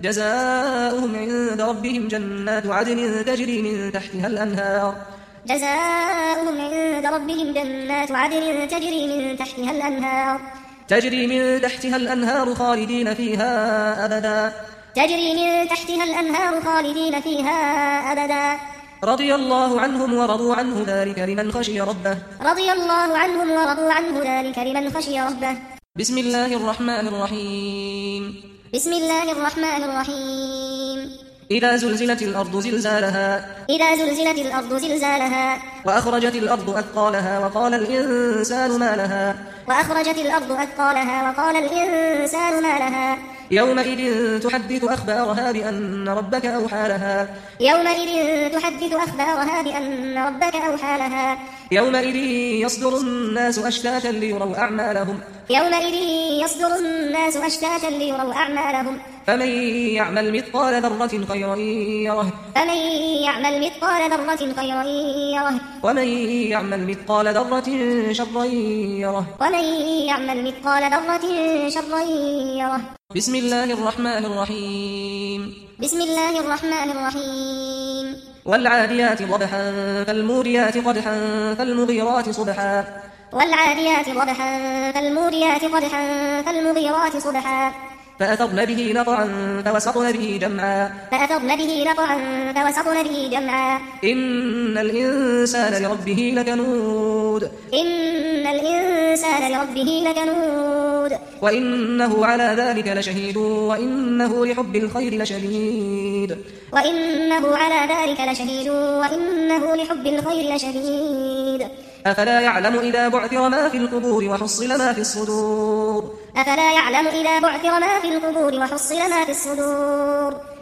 جزاؤهم عند ربهم جنات عدن تجري من تحتها الأنهار جزاؤهم عند ربهم جنات عدن تجري من تحتها الأنهار خالدين فيها أبدا رضي الله عنهم ورضوا عنه ذلك لمن خشي ربه بسم الله الرحمن الرحيم إذا زلزلت الأرض زلزالها وأخرجت الأرض أثقالها وقال الإنسان ما لها يومئذ تحدث أخبارها بأن ربك أوحى لها يومئذ يصدر الناس أشتاتا ليروا أعمالهم فمن يعمل مثقال ذرة خيرا يره ومن يعمل مثقال ذرة شرا يره بسم الله الرحمن الرحيم والعاديات ضبحا فالموريات قدحا فالمغيرات صبحا فأثرن به نقعا فوسطن به جمعا إن الإنسان لربه لكنود وإنه على ذلك لشهيد وإنه لحب الخير لشديد أفلا يعلم إذا بعثر ما في القبور وحصل ما في الصدور